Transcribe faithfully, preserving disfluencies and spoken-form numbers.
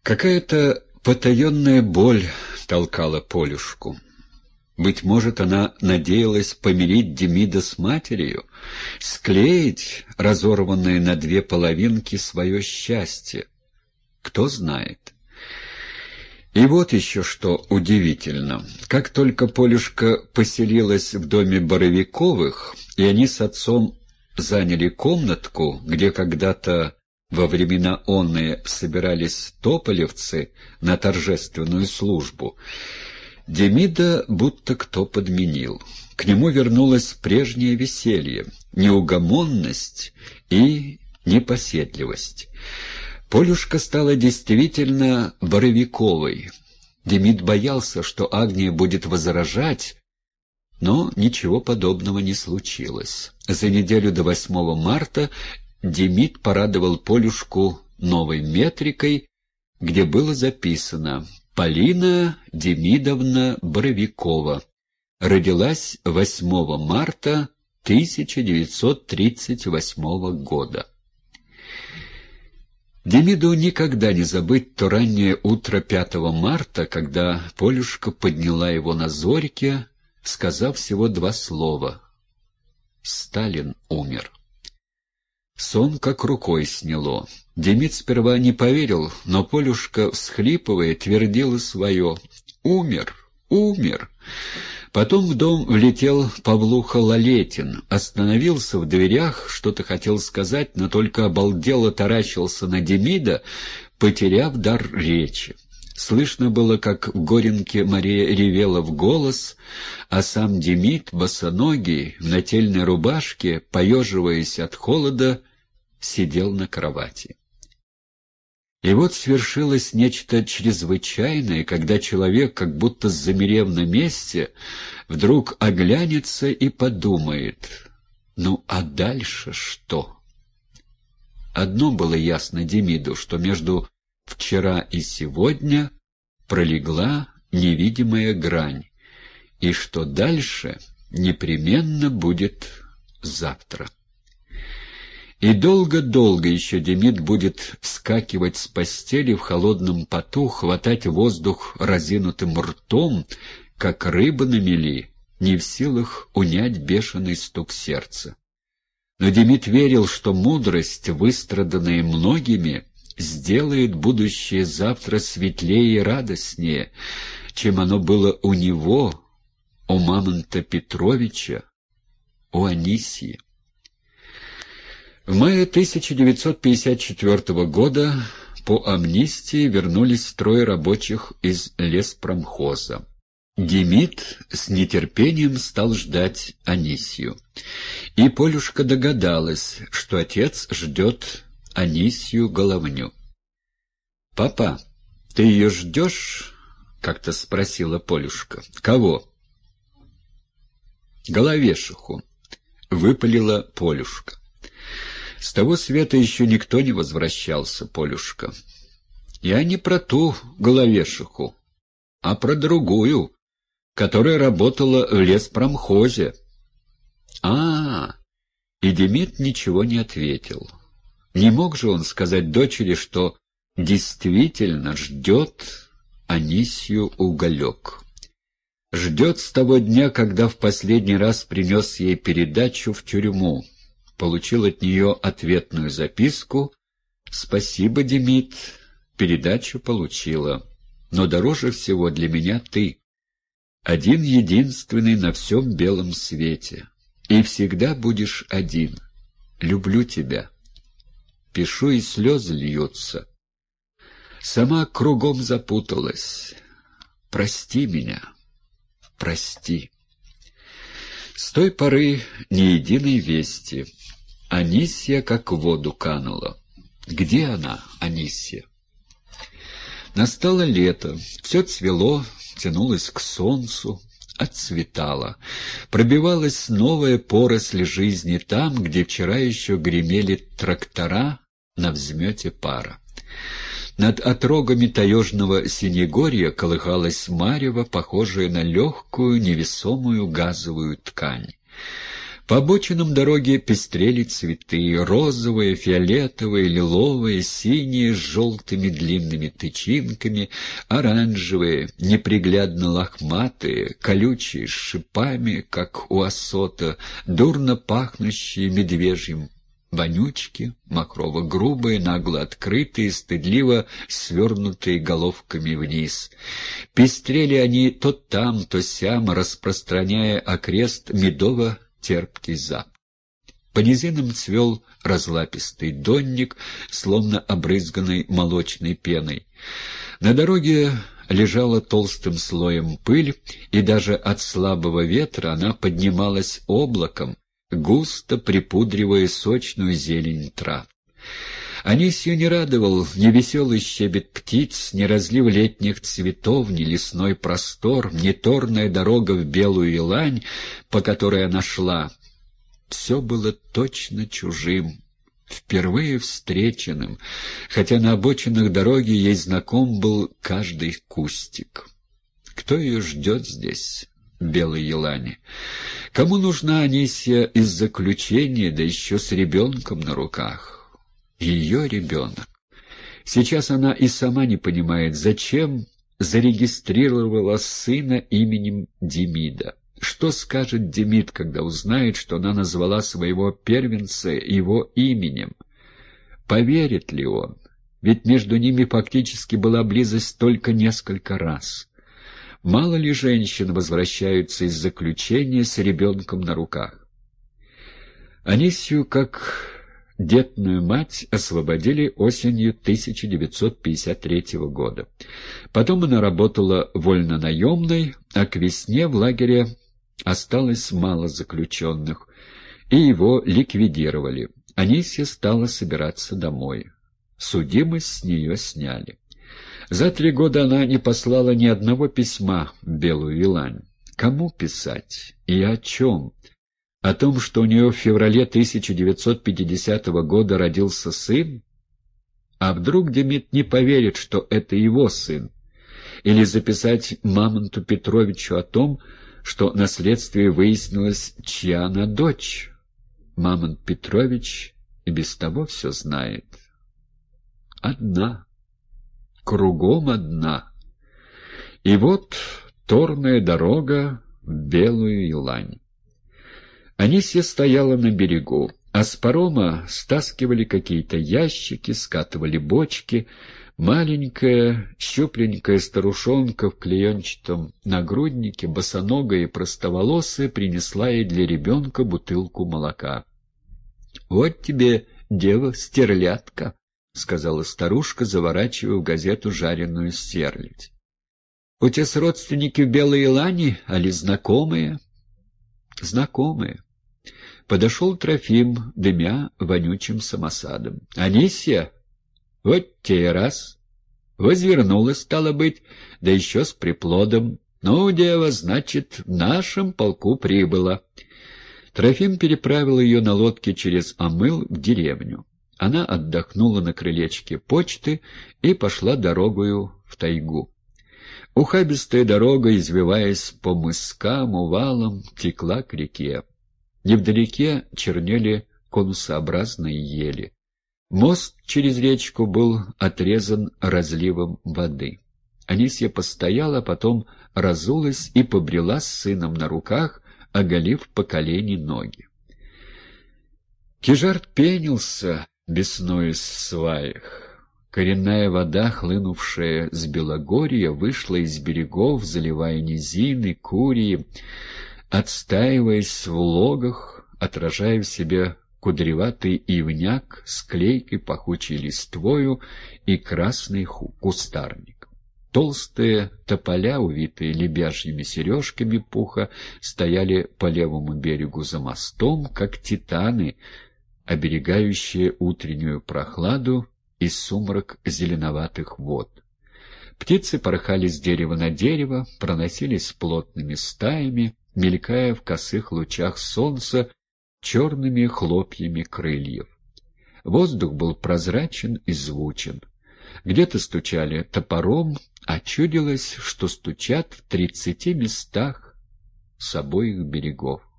Какая-то потаенная боль толкала Полюшку. Быть может, она надеялась помирить Демида с матерью, склеить разорванное на две половинки свое счастье. Кто знает. И вот еще что удивительно. Как только Полюшка поселилась в доме Боровиковых, и они с отцом заняли комнатку, где когда-то во времена онные собирались тополевцы на торжественную службу, Демида будто кто подменил. К нему вернулось прежнее веселье, неугомонность и непоседливость. Полюшка стала действительно Боровиковой. Демид боялся, что Агния будет возражать, но ничего подобного не случилось. За неделю до восьмого марта Демид порадовал Полюшку новой метрикой, где было записано: «Полина Демидовна Боровикова. Родилась восьмого марта тысяча девятьсот тридцать восьмого года». Демиду никогда не забыть то раннее утро пятого марта, когда Полюшка подняла его на зорьке, сказав всего два слова: «Сталин умер». Сон как рукой сняло. Демид сперва не поверил, но Полюшка, всхлипывая, твердила свое: «Умер, умер». Потом в дом влетел Павлуха Лалетин, остановился в дверях, что-то хотел сказать, но только обалдело таращился на Демида, потеряв дар речи. Слышно было, как в горенке Мария ревела в голос, а сам Демид, босоногий, в нательной рубашке, поеживаясь от холода, сидел на кровати. И вот свершилось нечто чрезвычайное, когда человек, как будто замерев на месте, вдруг оглянется и подумает: ну а дальше что? Одно было ясно Демиду, что между вчера и сегодня пролегла невидимая грань, и что дальше непременно будет завтра. И долго-долго еще Демид будет вскакивать с постели в холодном поту, хватать воздух разинутым ртом, как рыба на мели, не в силах унять бешеный стук сердца. Но Демид верил, что мудрость, выстраданная многими, сделает будущее завтра светлее и радостнее, чем оно было у него, у Мамонта Петровича, у Анисьи. В мае тысяча девятьсот пятьдесят четвёртого года по амнистии вернулись трое рабочих из леспромхоза. Демид с нетерпением стал ждать Анисью. И Полюшка догадалась, что отец ждет Анисью Головню. «Папа, ты ее ждешь?» — как-то спросила Полюшка. «Кого?» «Головешиху», — выпалила Полюшка. «С того света еще никто не возвращался, Полюшка. Я не про ту Головешиху, а про другую, которая работала в леспромхозе». «А-а-а!» И Демид ничего не ответил. Не мог же он сказать дочери, что действительно ждет Анисью Уголек. Ждет с того дня, когда в последний раз принес ей передачу в тюрьму. Получил от нее ответную записку: «Спасибо, Демид, передачу получила, но дороже всего для меня ты, один единственный на всем белом свете, и всегда будешь один. Люблю тебя. Пишу, и слезы льются. Сама кругом запуталась. Прости меня, прости». С той поры ни единой вести. Анисья как в воду канула. Где она, Анисья? Настало лето, все цвело, тянулось к солнцу, отцветало. Пробивалась новая поросль жизни там, где вчера еще гремели трактора на взмете пара. Над отрогами таежного синегорья колыхалась марево, похожая на легкую невесомую газовую ткань. По обочинам дороги пестрели цветы — розовые, фиолетовые, лиловые, синие с желтыми длинными тычинками, оранжевые, неприглядно лохматые, колючие с шипами, как у осота, дурно пахнущие медвежьим, вонючки, махрово-грубые, нагло открытые, стыдливо свернутые головками вниз. Пестрели они то там, то сям, распространяя окрест медово-терпкий запах. По низинам цвел разлапистый донник, словно обрызганный молочной пеной. На дороге лежала толстым слоем пыль, и даже от слабого ветра она поднималась облаком, густо припудривая сочную зелень трав. Анисью не радовал ни веселый щебет птиц, ни разлив летних цветов, ни лесной простор, ни торная дорога в Белую Елань, по которой она шла. Все было точно чужим, впервые встреченным, хотя на обочинах дороги ей знаком был каждый кустик. Кто ее ждет здесь, в Белой Елане? Кому нужна Анисья из заключения, да еще с ребенком на руках? Ее ребенок. Сейчас она и сама не понимает, зачем зарегистрировала сына именем Демида. Что скажет Демид, когда узнает, что она назвала своего первенца его именем? Поверит ли он? Ведь между ними фактически была близость только несколько раз. Мало ли женщин возвращаются из заключения с ребенком на руках? Анисью, как детную мать, освободили осенью тысяча девятьсот пятьдесят третьего года. Потом она работала вольнонаемной, а к весне в лагере осталось мало заключенных, и его ликвидировали. Анисья стала собираться домой. Судимость с нее сняли. За три года она не послала ни одного письма в Белую Елань. Кому писать и о чем? О том, что у нее в феврале тысяча девятьсот пятидесятого года родился сын? А вдруг Демид не поверит, что это его сын? Или записать Мамонту Петровичу о том, что на следствии выяснилось, чья она дочь? Мамонт Петрович и без того все знает. Одна. Кругом одна. И вот торная дорога в Белую Елань. Анисья стояла на берегу, а с парома стаскивали какие-то ящики, скатывали бочки. Маленькая, щупленькая старушонка в клеенчатом нагруднике, босоногая и простоволосая, принесла ей для ребенка бутылку молока. — Вот тебе, дева-стерлядка, — сказала старушка, заворачивая в газету жареную стерлядь. — У тебя родственники в Белой Елане, али знакомые? — Знакомые. Подошел Трофим, дымя вонючим самосадом. — Анисья? Вот те раз. Возвернулась, стало быть, да еще с приплодом. Ну, дева, значит, в нашем полку прибыла. Трофим переправил ее на лодке через Амыл в деревню. Она отдохнула на крылечке почты и пошла дорогою в тайгу. Ухабистая дорога, извиваясь по мыскам, увалам, текла к реке. Невдалеке чернели конусообразные ели. Мост через речку был отрезан разливом воды. Анисья постояла, потом разулась и побрела с сыном на руках, оголив по колени ноги. Кижарт пенился, беснуясь в сваях. Коренная вода, хлынувшая с Белогорья, вышла из берегов, заливая низины, курии, отстаиваясь в логах, отражая в себе кудреватый ивняк с клейкой пахучей листвою и красный кустарник. Толстые тополя, увитые лебяжьими сережками пуха, стояли по левому берегу за мостом, как титаны, оберегающие утреннюю прохладу и сумрак зеленоватых вод. Птицы порхали с дерева на дерево, проносились плотными стаями, мелькая в косых лучах солнца черными хлопьями крыльев. Воздух был прозрачен и звучен. Где-то стучали топором, а чудилось, что стучат в тридцати местах с обоих берегов.